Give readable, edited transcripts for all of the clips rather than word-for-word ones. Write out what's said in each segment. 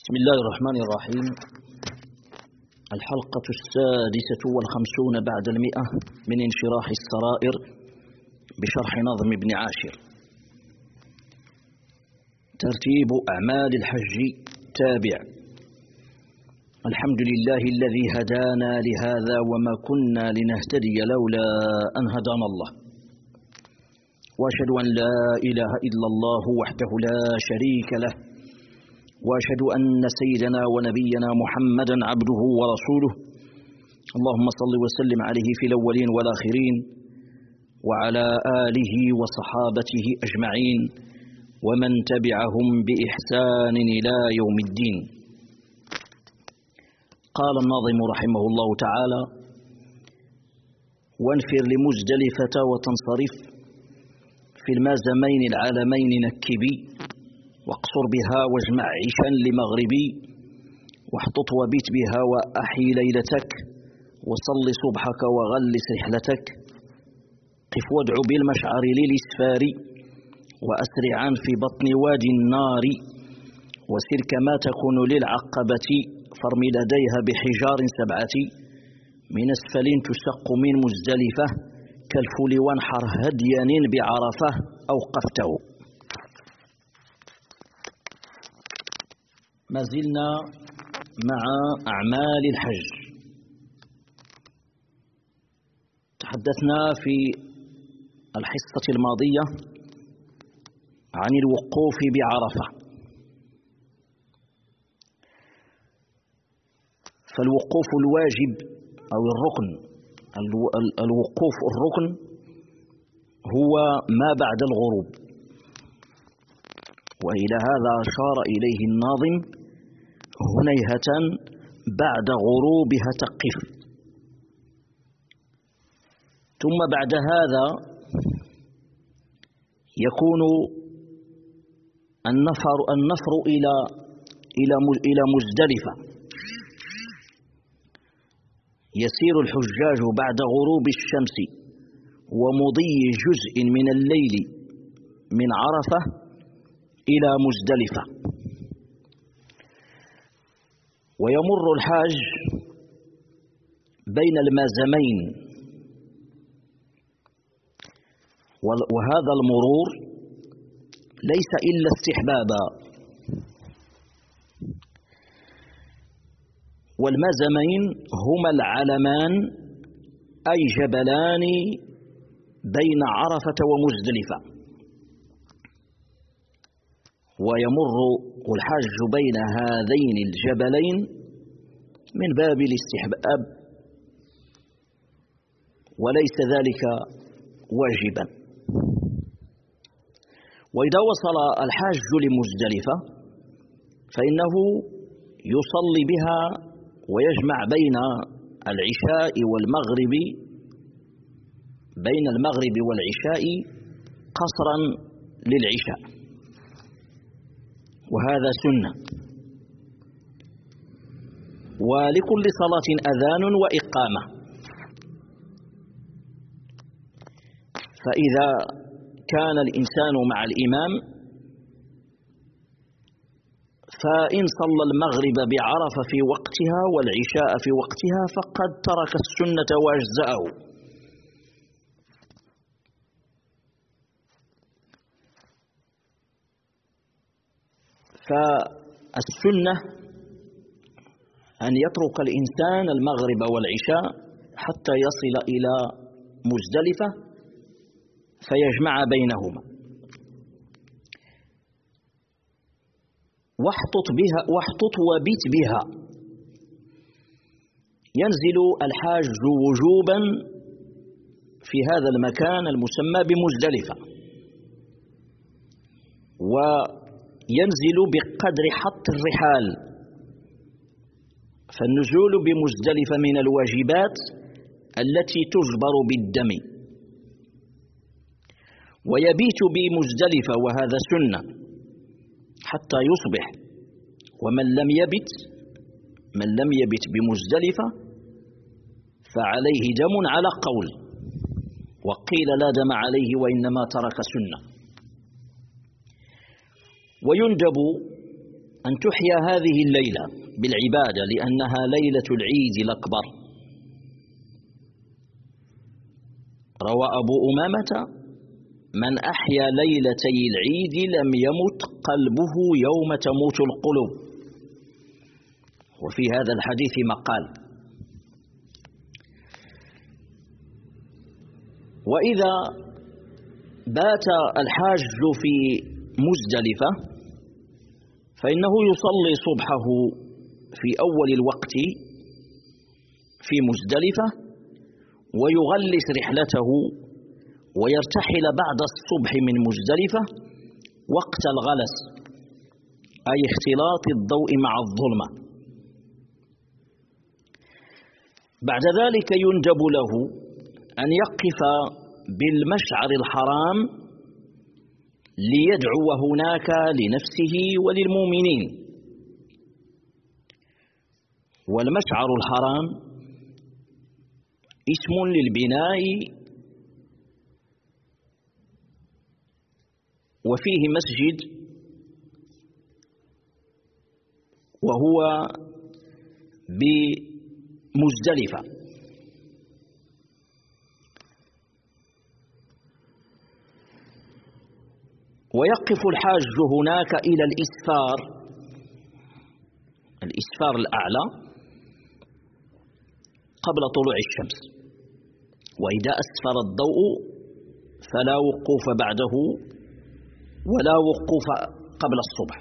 بسم الله الرحمن الرحيم. الحلقة 56 بعد 100 من انشراح السرائر بشرح نظم ابن عاشر. ترتيب أعمال الحج تابع. الحمد لله الذي هدانا لهذا وما كنا لنهتدي لولا أن هدانا الله، وأشهد أن لا إله إلا الله وحده لا شريك له، وأشهد أن سيدنا ونبينا محمدا عبده ورسوله. اللهم صل وسلم عليه في الأولين والآخرين وعلى آله وصحابته أجمعين ومن تبعهم بإحسان إلى يوم الدين. قال الناظم رحمه الله تعالى: وانفر لمزدلفة وتنصرف في المازمين العالمين نكبي، واقصر بها واجمع عشا لمغربي، واحطط وبيت بها وأحي ليلتك، وصل صبحك وغلس رحلتك، قف وادع بالمشعر للإسفار، وأسرعا في بطن وادي النار، وسر كما تكون للعقبة، فارم لديها بحجار 7 من أسفل تشق من مزدلفة، كالفول وانحر هديان بعرفة أوقفته. ما زلنا مع أعمال الحج. تحدثنا في الحصة الماضية عن الوقوف بعرفة، فالوقوف الواجب أو الركن، الوقوف الركن هو ما بعد الغروب، وإلى هذا أشار إليه الناظم: هنيهة بعد غروبها تقف. ثم بعد هذا يكون النفر إلى مزدلفة. يسير الحجاج بعد غروب الشمس ومضي جزء من الليل من عرفة إلى مزدلفة، ويمر الحاج بين المازمين، وهذا المرور ليس إلا استحبابا. والمازمين هما العلمان أي جبلان بين عرفة ومزدلفة، ويمر الحاج بين هذين الجبلين من باب الاستحباب، وليس ذلك واجبا. وإذا وصل الحاج لمزدلفة فإنه يصلي بها ويجمع بين العشاء والمغرب، بين المغرب والعشاء قصرا للعشاء، وهذا سنة. ولكل صلاة أذان وإقامة، فإذا كان الإنسان مع الإمام فإن صلى المغرب بعرفة في وقتها والعشاء في وقتها فقد ترك السنة وأجزأه. فالسنة أن يترك الإنسان المغرب والعشاء حتى يصل إلى مزدلفة فيجمع بينهما. واحطط وبيت بها. ينزل الحاج وجوبا في هذا المكان المسمى بمزدلفة، وينزل بقدر حط الرحال، فالنزول بمزدلفة من الواجبات التي تجبر بالدم. ويبيت بمزدلفة وهذا سنة حتى يصبح. ومن لم يبت بمزدلفة فعليه دم على قول، وقيل لا دم عليه وإنما ترك سنة. ويندب أن تحيا هذه الليلة بالعبادة لأنها ليلة العيد الأكبر. روى أبو أمامة: من أحيا ليلتي العيد لم يمت قلبه يوم تموت القلوب. وفي هذا الحديث مقال. وإذا بات الحاج في مزدلفة فإنه يصلي صبحه في أول الوقت في مزدلفة ويغلس رحلته ويرتحل بعد الصبح من مزدلفة وقت الغلس، أي اختلاط الضوء مع الظلمة. بعد ذلك يندب له أن يقف بالمشعر الحرام ليدعو هناك لنفسه وللمؤمنين. والمشعر الحرام اسم للبناء وفيه مسجد، وهو بمزدلفة. ويقف الحاج هناك إلى الإسفار الأعلى قبل طلوع الشمس، وإذا أسفر الضوء فلا وقوف بعده ولا وقوف قبل الصبح.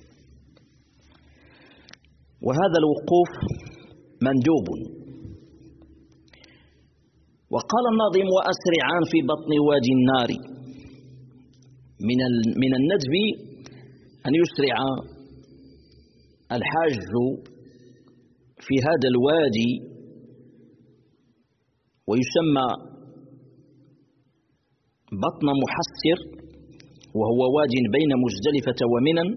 وهذا الوقوف مندوب. وقال الناظم: وأسرعان في بطن وادي النار. من الندب أن يسرع الحاج في هذا الوادي، ويسمى بطن محسر، وهو واد بين مزدلفة ومنى،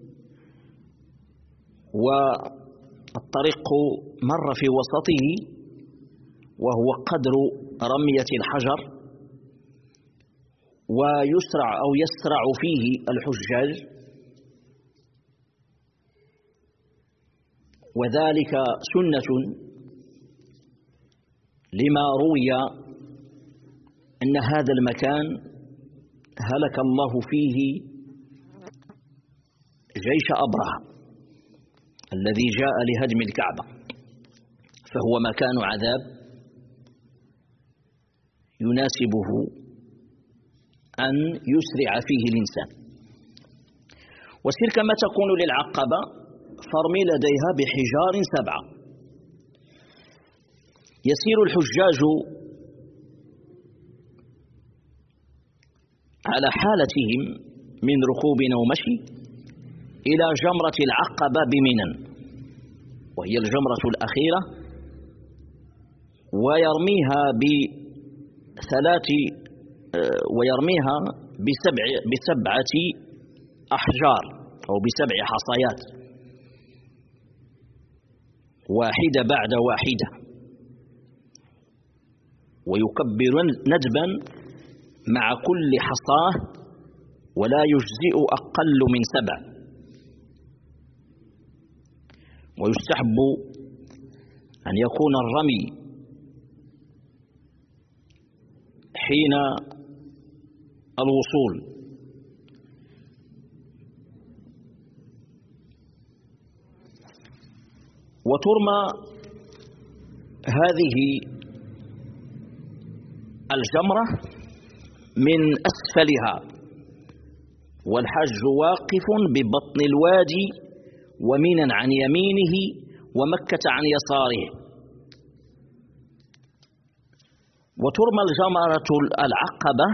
والطريق مر في وسطه، وهو قدر رمية الحجر، يسرع فيه الحجاج، وذلك سنة لما روي أن هذا المكان هلك الله فيه جيش أبرهة الذي جاء لهدم الكعبة، فهو مكان عذاب يناسبه أن يسرع فيه الإنسان. وسير كما تكون للعقبة فارمي لديها بحجار 7. يسير الحجاج على حالتهم من ركوب أو مشي إلى جمرة العقبة بمنى، وهي الجمرة الأخيرة، ويرميها بسبعة أحجار أو ب7 حصيات، واحدة بعد واحدة، ويكبر ندبا مع كل حصاة، ولا يجزئ أقل من 7. ويستحب أن يكون الرمي حين الوصول، وترمى هذه الجمرة من أسفلها، والحج واقف ببطن الوادي، ومنى عن يمينه ومكة عن يساره. وترمى الجمرة العقبة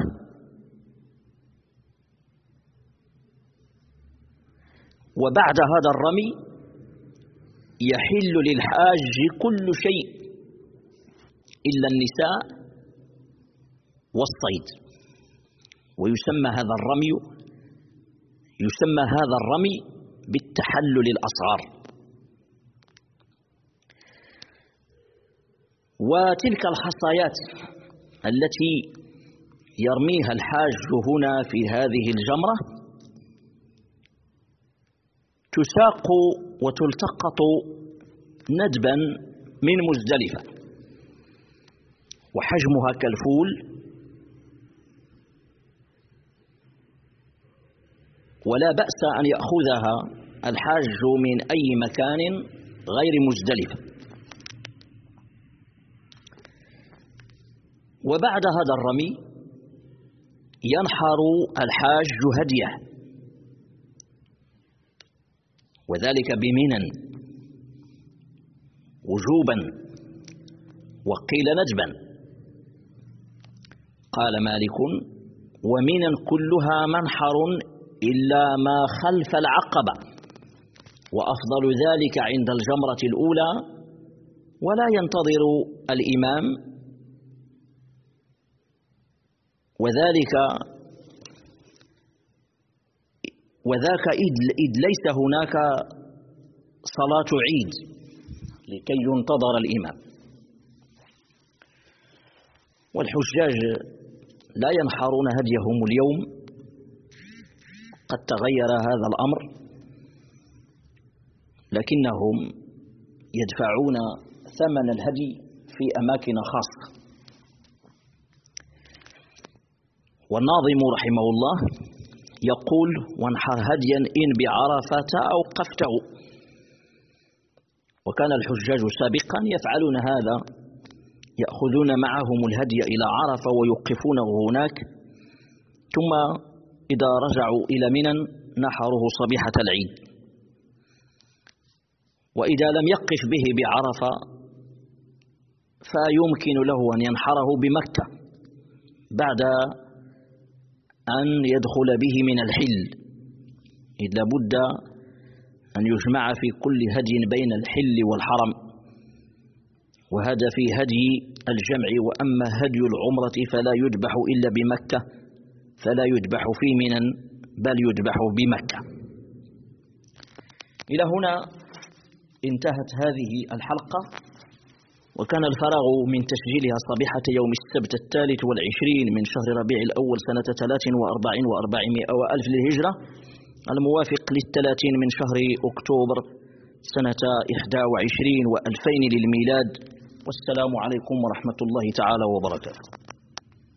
وبعد هذا الرمي يحل للحاج كل شيء إلا النساء والصيد. ويسمى هذا الرمي بالتحلل الأصغر. وتلك الحصيات التي يرميها الحاج هنا في هذه الجمرة تساق وتلتقط ندبا من مزدلفة، وحجمها كالفول، ولا بأس أن يأخذها الحاج من أي مكان غير مزدلفة. وبعد هذا الرمي ينحر الحاج هديه، وذلك بمنى وجوبا، وقيل ندبا. قال مالك: ومنى كلها منحر إلا ما خلف العقبة، وأفضل ذلك عند الجمرة الأولى، ولا ينتظر الإمام، وذاك إذ ليس هناك صلاة عيد لكي ينتظر الإمام. والحجاج لا ينحرون هديهم اليوم، قد تغير هذا الأمر، لكنهم يدفعون ثمن الهدي في أماكن خاصة. والناظم رحمه الله يقول: وانحر هديا إن بعرفة أوقفته. وكان الحجاج سابقا يفعلون هذا، يأخذون معهم الهدي إلى عرفة ويوقفونه هناك، ثم إذا رجعوا إلى منى نحروه صبيحة العيد. وإذا لم يقف به بعرفة فيمكن له أن ينحره بمكة بعد أن يدخل به من الحل، إذ لابد أن يجمع في كل هدي بين الحل والحرم، وهذا في هدي الجمع. وأما هدي العمرة فلا يذبح إلا بمكة، فلا يذبح في منى بل يذبح بمكة. إلى هنا انتهت هذه الحلقة، وكان الفراغ من تسجيلها صبيحة يوم السبت 23 من شهر ربيع الأول سنة 43 و400 وألف للهجرة، الموافق 30 من شهر أكتوبر سنة 21 و2000 للميلاد. والسلام عليكم ورحمة الله تعالى وبركاته.